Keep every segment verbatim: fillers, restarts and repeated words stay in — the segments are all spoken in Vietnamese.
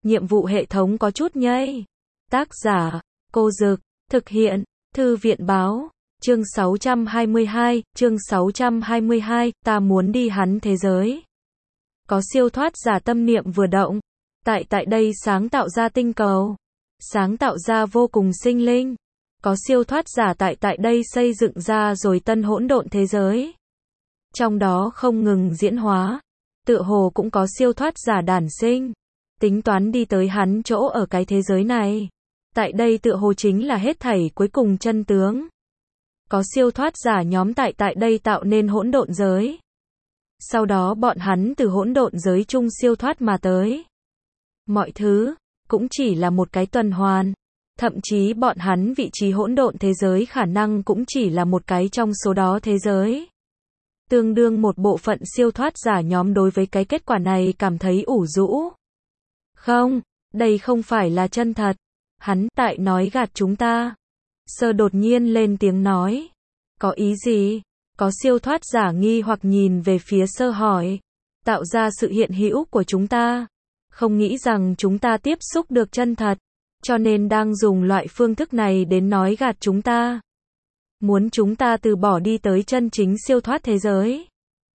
nhiệm vụ hệ thống có chút nhây. Tác giả, Cô Dực, thực hiện, Thư viện báo, chương sáu trăm hai mươi hai, chương sáu trăm hai mươi hai, ta muốn đi hắn thế giới. Có siêu thoát giả tâm niệm vừa động, tại tại đây sáng tạo ra tinh cầu, sáng tạo ra vô cùng sinh linh. Có siêu thoát giả tại tại đây xây dựng ra rồi tân hỗn độn thế giới. Trong đó không ngừng diễn hóa, tựa hồ cũng có siêu thoát giả đản sinh, tính toán đi tới hắn chỗ ở cái thế giới này. Tại đây tựa hồ chính là hết thảy cuối cùng chân tướng. Có siêu thoát giả nhóm tại tại đây tạo nên hỗn độn giới. Sau đó bọn hắn từ hỗn độn giới chung siêu thoát mà tới. Mọi thứ cũng chỉ là một cái tuần hoàn. Thậm chí bọn hắn vị trí hỗn độn thế giới khả năng cũng chỉ là một cái trong số đó thế giới. Tương đương một bộ phận siêu thoát giả nhóm đối với cái kết quả này cảm thấy ủ rũ. Không, đây không phải là chân thật. Hắn tại nói gạt chúng ta. Sơ đột nhiên lên tiếng nói. Có ý gì? Có siêu thoát giả nghi hoặc nhìn về phía sơ hỏi. Tạo ra sự hiện hữu của chúng ta. Không nghĩ rằng chúng ta tiếp xúc được chân thật. Cho nên đang dùng loại phương thức này đến nói gạt chúng ta. Muốn chúng ta từ bỏ đi tới chân chính siêu thoát thế giới.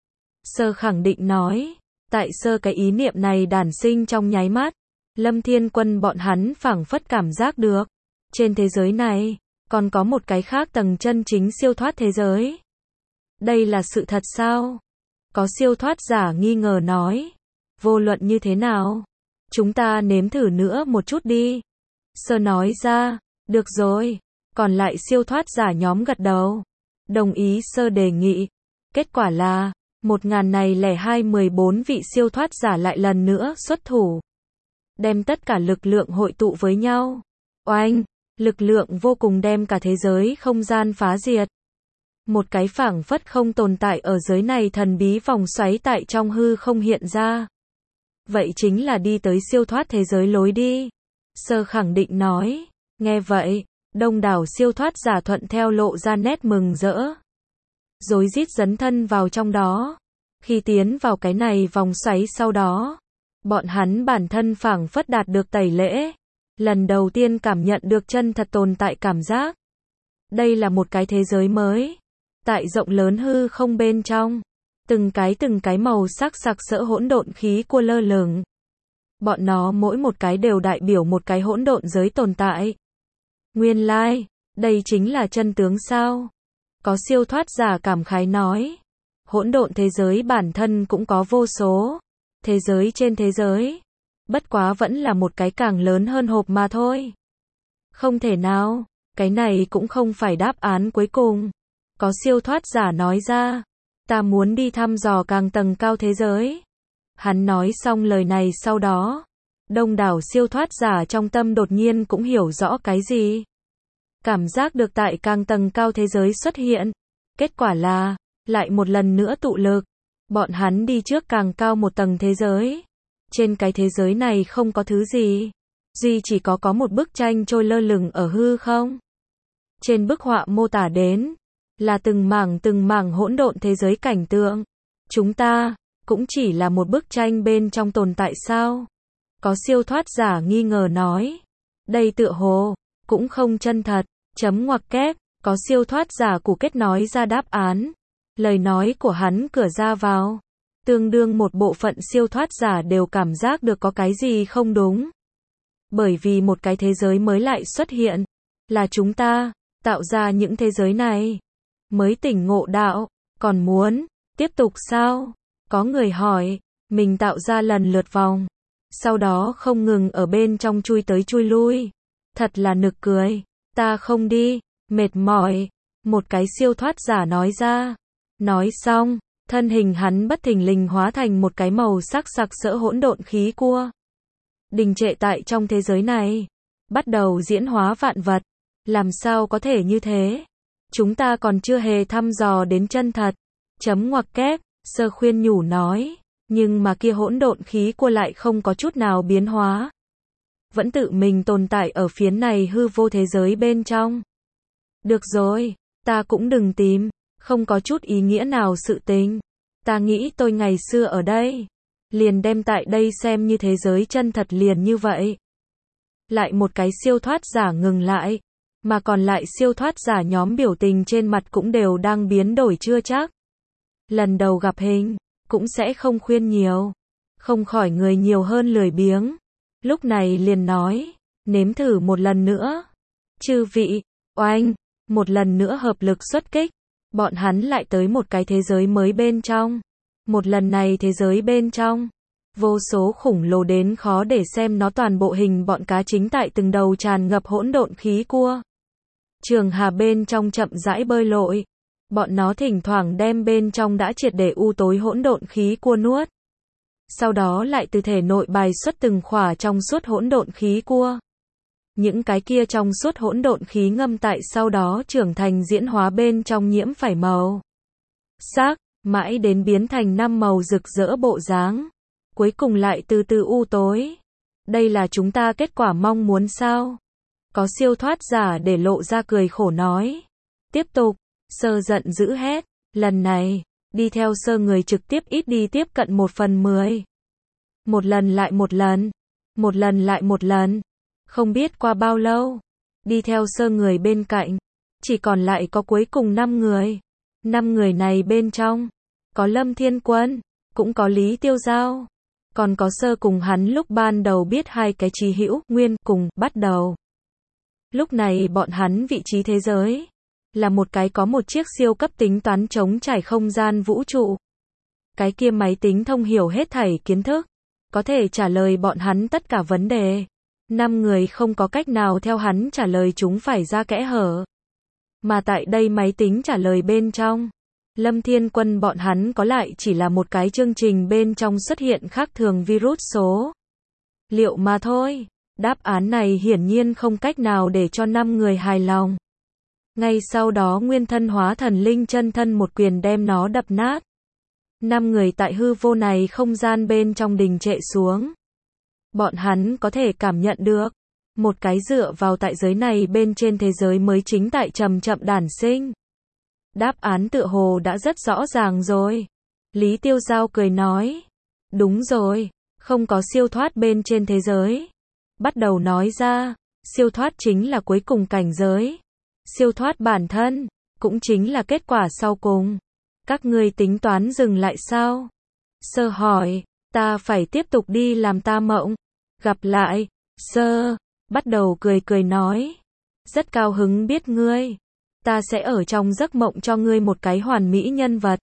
Sơ khẳng định nói. Tại sơ cái ý niệm này đản sinh trong nháy mắt. Lâm Thiên Quân bọn hắn phảng phất cảm giác được. Trên thế giới này, còn có một cái khác tầng chân chính siêu thoát thế giới. Đây là sự thật sao? Có siêu thoát giả nghi ngờ nói. Vô luận như thế nào? Chúng ta nếm thử nữa một chút đi. Sơ nói ra, được rồi. Còn lại siêu thoát giả nhóm gật đầu. Đồng ý sơ đề nghị. Kết quả là, một ngàn này lẻ hai mười bốn vị siêu thoát giả lại lần nữa xuất thủ. Đem tất cả lực lượng hội tụ với nhau. Oanh, lực lượng vô cùng đem cả thế giới không gian phá diệt. Một cái phảng phất không tồn tại ở giới này thần bí vòng xoáy tại trong hư không hiện ra. Vậy chính là đi tới siêu thoát thế giới lối đi. Sơ khẳng định nói. Nghe vậy, đông đảo siêu thoát giả thuận theo lộ ra nét mừng rỡ. Rối rít dấn thân vào trong đó. Khi tiến vào cái này vòng xoáy sau đó, bọn hắn bản thân phảng phất đạt được tẩy lễ. Lần đầu tiên cảm nhận được chân thật tồn tại cảm giác. Đây là một cái thế giới mới. Tại rộng lớn hư không bên trong. Từng cái từng cái màu sắc sặc sỡ hỗn độn khí cua lơ lửng. Bọn nó mỗi một cái đều đại biểu một cái hỗn độn giới tồn tại. Nguyên lai, like, đây chính là chân tướng sao? Có siêu thoát giả cảm khái nói. Hỗn độn thế giới bản thân cũng có vô số. Thế giới trên thế giới. Bất quá vẫn là một cái càng lớn hơn hộp mà thôi. Không thể nào, cái này cũng không phải đáp án cuối cùng. Có siêu thoát giả nói ra. Ta muốn đi thăm dò càng tầng cao thế giới. Hắn nói xong lời này sau đó. Đông đảo siêu thoát giả trong tâm đột nhiên cũng hiểu rõ cái gì. Cảm giác được tại càng tầng cao thế giới xuất hiện. Kết quả là, lại một lần nữa tụ lực. Bọn hắn đi trước càng cao một tầng thế giới. Trên cái thế giới này không có thứ gì. Duy chỉ có có một bức tranh trôi lơ lửng ở hư không. Trên bức họa mô tả đến. Là từng mảng từng mảng hỗn độn thế giới cảnh tượng. Chúng ta, cũng chỉ là một bức tranh bên trong tồn tại sao? Có siêu thoát giả nghi ngờ nói. Đây tựa hồ, cũng không chân thật. Chấm ngoặc kép, có siêu thoát giả cụ kết nói ra đáp án. Lời nói của hắn cửa ra vào. Tương đương một bộ phận siêu thoát giả đều cảm giác được có cái gì không đúng. Bởi vì một cái thế giới mới lại xuất hiện. Là chúng ta, tạo ra những thế giới này. Mới tỉnh ngộ đạo, còn muốn, tiếp tục sao? Có người hỏi, mình tạo ra lần lượt vòng. Sau đó không ngừng ở bên trong chui tới chui lui. Thật là nực cười, ta không đi, mệt mỏi. Một cái siêu thoát giả nói ra. Nói xong, thân hình hắn bất thình lình hóa thành một cái màu sắc sặc sỡ hỗn độn khí cua. Đình trệ tại trong thế giới này. Bắt đầu diễn hóa vạn vật. Làm sao có thể như thế? Chúng ta còn chưa hề thăm dò đến chân thật. Chấm ngoặc kép, sơ khuyên nhủ nói. Nhưng mà kia hỗn độn khí cua lại không có chút nào biến hóa. Vẫn tự mình tồn tại ở phiến này hư vô thế giới bên trong. Được rồi, ta cũng đừng tìm. Không có chút ý nghĩa nào sự tình. Ta nghĩ tôi ngày xưa ở đây. liền đem tại đây xem như thế giới chân thật liền như vậy. Lại một cái siêu thoát giả ngừng lại, mà còn lại siêu thoát giả nhóm biểu tình trên mặt cũng đều đang biến đổi chưa chắc. Lần đầu gặp hình, cũng sẽ không khuyên nhiều, không khỏi người nhiều hơn lười biếng. Lúc này liền nói, nếm thử một lần nữa. Chư vị, oanh, một lần nữa hợp lực xuất kích, bọn hắn lại tới một cái thế giới mới bên trong. Một lần này thế giới bên trong, vô số khủng lồ đến khó để xem nó toàn bộ hình bọn cá chính tại từng đầu tràn ngập hỗn độn khí cua. Trường hà bên trong chậm rãi bơi lội, bọn nó thỉnh thoảng đem bên trong đã triệt để u tối hỗn độn khí cua nuốt. Sau đó lại từ thể nội bài xuất từng khỏa trong suốt hỗn độn khí cua. Những cái kia trong suốt hỗn độn khí ngâm tại sau đó trưởng thành diễn hóa bên trong nhiễm phải màu sắc, mãi đến biến thành năm màu rực rỡ bộ dáng, cuối cùng lại từ từ u tối. Đây là chúng ta kết quả mong muốn sao? Có siêu thoát giả để lộ ra cười khổ nói. Tiếp tục, Sơ giận dữ hét, lần này, đi theo Sơ người trực tiếp ít đi tiếp cận một phần mười. Một lần lại một lần, một lần lại một lần, không biết qua bao lâu, đi theo Sơ người bên cạnh, chỉ còn lại có cuối cùng năm người. Năm người này bên trong, có Lâm Thiên Quân, cũng có Lý Tiêu Giao, còn có Sơ cùng hắn lúc ban đầu biết hai cái chí hữu, Nguyên, cùng, bắt đầu. Lúc này bọn hắn vị trí thế giới, là một cái có một chiếc siêu cấp tính toán chống trải không gian vũ trụ. Cái kia máy tính thông hiểu hết thảy kiến thức, có thể trả lời bọn hắn tất cả vấn đề. Năm người không có cách nào theo hắn trả lời chúng phải ra kẽ hở. Mà tại đây máy tính trả lời bên trong, Lâm Thiên Quân bọn hắn có lại chỉ là một cái chương trình bên trong xuất hiện khác thường virus số liệu mà thôi. Đáp án này hiển nhiên không cách nào để cho năm người hài lòng. Ngay sau đó nguyên thân hóa thần linh chân thân một quyền đem nó đập nát. Năm người tại hư vô này không gian bên trong đình trệ xuống. Bọn hắn có thể cảm nhận được, một cái dựa vào tại giới này bên trên thế giới mới chính tại chậm chậm đản sinh. Đáp án tựa hồ đã rất rõ ràng rồi. Lý Tiêu Giao cười nói, đúng rồi, không có siêu thoát bên trên thế giới. Bắt đầu nói ra, siêu thoát chính là cuối cùng cảnh giới. Siêu thoát bản thân, cũng chính là kết quả sau cùng. Các ngươi tính toán dừng lại sao? Sơ hỏi, ta phải tiếp tục đi làm ta mộng. Gặp lại, Sơ, bắt đầu cười cười nói. Rất cao hứng biết ngươi. Ta sẽ ở trong giấc mộng cho ngươi một cái hoàn mỹ nhân vật.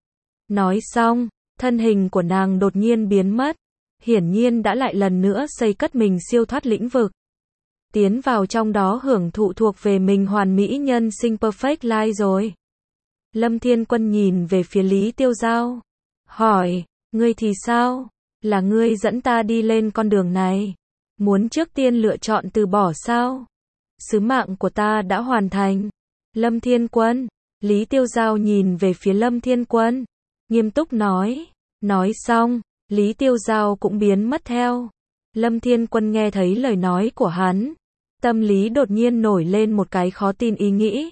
Nói xong, thân hình của nàng đột nhiên biến mất. Hiển nhiên đã lại lần nữa xây cất mình siêu thoát lĩnh vực. Tiến vào trong đó hưởng thụ thuộc về mình hoàn mỹ nhân sinh perfect life rồi. Lâm Thiên Quân nhìn về phía Lý Tiêu Giao. Hỏi, ngươi thì sao? Là ngươi dẫn ta đi lên con đường này. Muốn trước tiên lựa chọn từ bỏ sao? Sứ mạng của ta đã hoàn thành. Lâm Thiên Quân. Lý Tiêu Giao nhìn về phía Lâm Thiên Quân. Nghiêm túc nói. Nói xong, Lý Tiêu Giao cũng biến mất theo. Lâm Thiên Quân nghe thấy lời nói của hắn. Tâm lý đột nhiên nổi lên một cái khó tin ý nghĩ.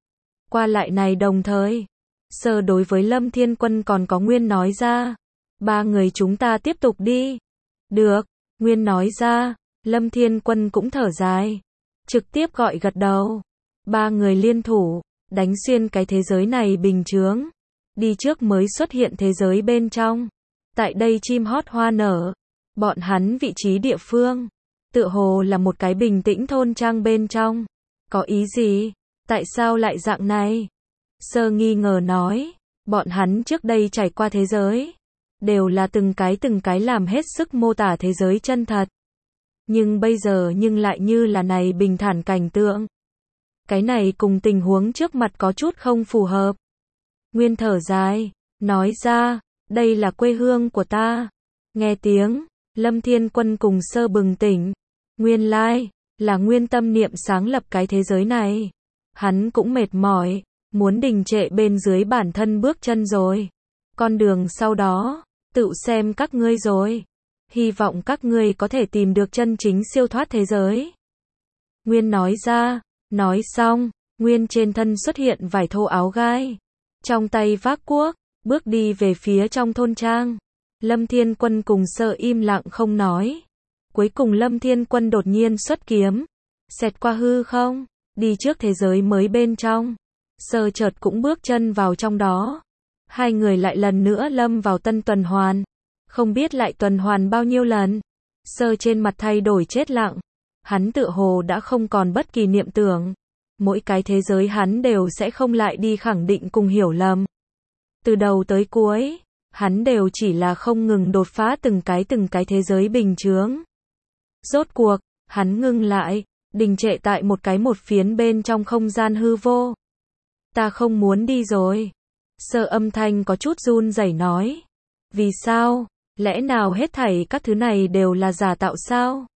Qua lại này đồng thời, Sơ đối với Lâm Thiên Quân còn có Nguyên nói ra. Ba người chúng ta tiếp tục đi. Được, Nguyên nói ra. Lâm Thiên Quân cũng thở dài. Trực tiếp gọi gật đầu. Ba người liên thủ, đánh xuyên cái thế giới này bình chướng. Đi trước mới xuất hiện thế giới bên trong. Tại đây chim hót hoa nở. Bọn hắn vị trí địa phương. Tựa hồ là một cái bình tĩnh thôn trang bên trong. Có ý gì? Tại sao lại dạng này? Sơ nghi ngờ nói. Bọn hắn trước đây trải qua thế giới. Đều là từng cái từng cái làm hết sức mô tả thế giới chân thật. Nhưng bây giờ nhưng lại như là này bình thản cảnh tượng. Cái này cùng tình huống trước mặt có chút không phù hợp. Nguyên thở dài. Nói ra, đây là quê hương của ta. Nghe tiếng, Lâm Thiên Quân cùng Sơ bừng tỉnh. Nguyên lai, là Nguyên tâm niệm sáng lập cái thế giới này. Hắn cũng mệt mỏi, muốn đình trệ bên dưới bản thân bước chân rồi. Con đường sau đó, tự xem các ngươi rồi. Hy vọng các ngươi có thể tìm được chân chính siêu thoát thế giới. Nguyên nói ra, nói xong, Nguyên trên thân xuất hiện vài thô áo gai. Trong tay vác cuốc, bước đi về phía trong thôn trang. Lâm Thiên Quân cùng Sơ im lặng không nói. Cuối cùng Lâm Thiên Quân đột nhiên xuất kiếm, xẹt qua hư không, đi trước thế giới mới bên trong. Sơ chợt cũng bước chân vào trong đó. Hai người lại lần nữa lâm vào tân tuần hoàn. Không biết lại tuần hoàn bao nhiêu lần. Sơ trên mặt thay đổi chết lặng. Hắn tựa hồ đã không còn bất kỳ niệm tưởng. Mỗi cái thế giới hắn đều sẽ không lại đi khẳng định cùng hiểu lầm. Từ đầu tới cuối, hắn đều chỉ là không ngừng đột phá từng cái từng cái thế giới bình chướng. Rốt cuộc, hắn ngưng lại, đình trệ tại một cái một phiến bên trong không gian hư vô. Ta không muốn đi rồi. Sơ âm thanh có chút run rẩy nói. Vì sao? Lẽ nào hết thảy các thứ này đều là giả tạo sao?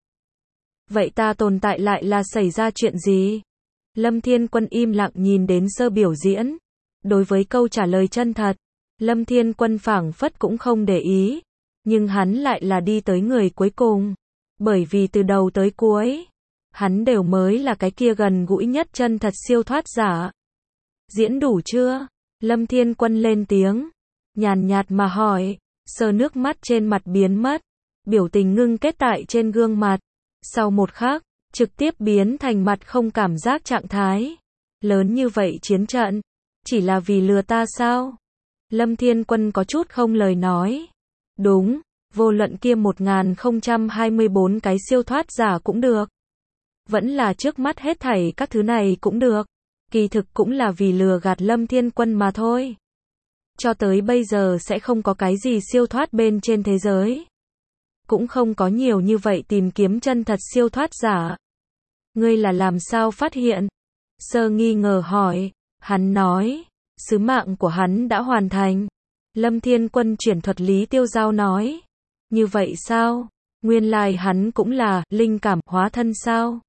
Vậy ta tồn tại lại là xảy ra chuyện gì? Lâm Thiên Quân im lặng nhìn đến Sơ biểu diễn. Đối với câu trả lời chân thật, Lâm Thiên Quân phảng phất cũng không để ý. Nhưng hắn lại là đi tới người cuối cùng. Bởi vì từ đầu tới cuối, hắn đều mới là cái kia gần gũi nhất chân thật siêu thoát giả. Diễn đủ chưa? Lâm Thiên Quân lên tiếng, nhàn nhạt mà hỏi. Sơ nước mắt trên mặt biến mất, biểu tình ngưng kết tại trên gương mặt. Sau một khắc, trực tiếp biến thành mặt không cảm giác trạng thái. Lớn như vậy chiến trận, chỉ là vì lừa ta sao? Lâm Thiên Quân có chút không lời nói. Đúng, vô luận kia một nghìn không trăm hai mươi bốn cái siêu thoát giả cũng được. Vẫn là trước mắt hết thảy các thứ này cũng được. Kỳ thực cũng là vì lừa gạt Lâm Thiên Quân mà thôi. Cho tới bây giờ sẽ không có cái gì siêu thoát bên trên thế giới. Cũng không có nhiều như vậy tìm kiếm chân thật siêu thoát giả. Ngươi là làm sao phát hiện? Sơ nghi ngờ hỏi. Hắn nói, sứ mạng của hắn đã hoàn thành. Lâm Thiên Quân chuyển thuật Lý Tiêu Giao nói. Như vậy sao? Nguyên lai hắn cũng là linh cảm hóa thân sao?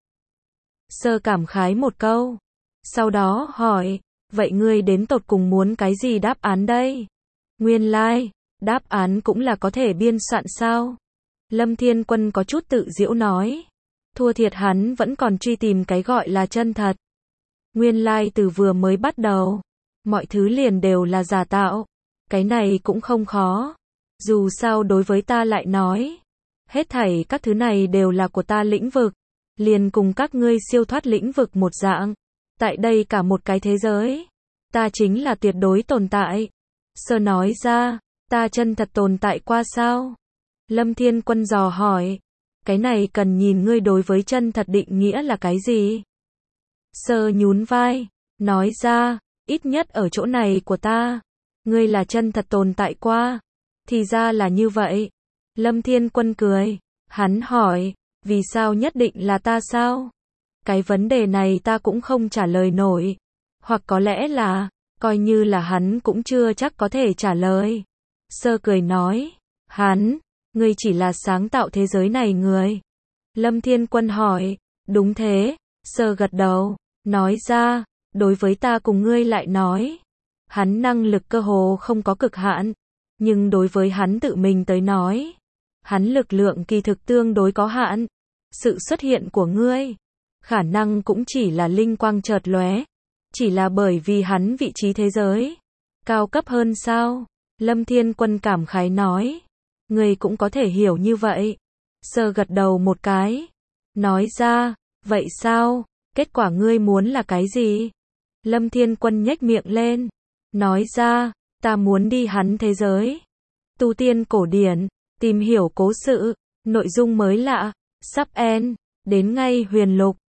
Sơ cảm khái một câu. Sau đó hỏi, vậy ngươi đến tột cùng muốn cái gì đáp án đây? Nguyên lai, đáp án cũng là có thể biên soạn sao? Lâm Thiên Quân có chút tự giễu nói. Thua thiệt hắn vẫn còn truy tìm cái gọi là chân thật. Nguyên lai từ vừa mới bắt đầu, mọi thứ liền đều là giả tạo. Cái này cũng không khó. Dù sao đối với ta lại nói, hết thảy các thứ này đều là của ta lĩnh vực. Liền cùng các ngươi siêu thoát lĩnh vực một dạng. Tại đây cả một cái thế giới, ta chính là tuyệt đối tồn tại. Sơ nói ra, ta chân thật tồn tại qua sao? Lâm Thiên Quân dò hỏi, cái này cần nhìn ngươi đối với chân thật định nghĩa là cái gì? Sơ nhún vai, nói ra, ít nhất ở chỗ này của ta, ngươi là chân thật tồn tại qua. Thì ra là như vậy. Lâm Thiên Quân cười, hắn hỏi, vì sao nhất định là ta sao? Cái vấn đề này ta cũng không trả lời nổi. Hoặc có lẽ là, coi như là hắn cũng chưa chắc có thể trả lời. Sơ cười nói, hắn, ngươi chỉ là sáng tạo thế giới này người. Lâm Thiên Quân hỏi, đúng thế. Sơ gật đầu, nói ra, đối với ta cùng ngươi lại nói, hắn năng lực cơ hồ không có cực hạn. Nhưng đối với hắn tự mình tới nói, hắn lực lượng kỳ thực tương đối có hạn. Sự xuất hiện của ngươi, khả năng cũng chỉ là linh quang chợt lóe. Chỉ là bởi vì hắn vị trí thế giới cao cấp hơn sao? Lâm Thiên Quân cảm khái nói. Ngươi cũng có thể hiểu như vậy. Sơ gật đầu một cái. Nói ra, vậy sao? Kết quả ngươi muốn là cái gì? Lâm Thiên Quân nhếch miệng lên. Nói ra, ta muốn đi hắn thế giới. Tu tiên cổ điển, tìm hiểu cố sự, nội dung mới lạ, sắp end, đến ngay huyền lục.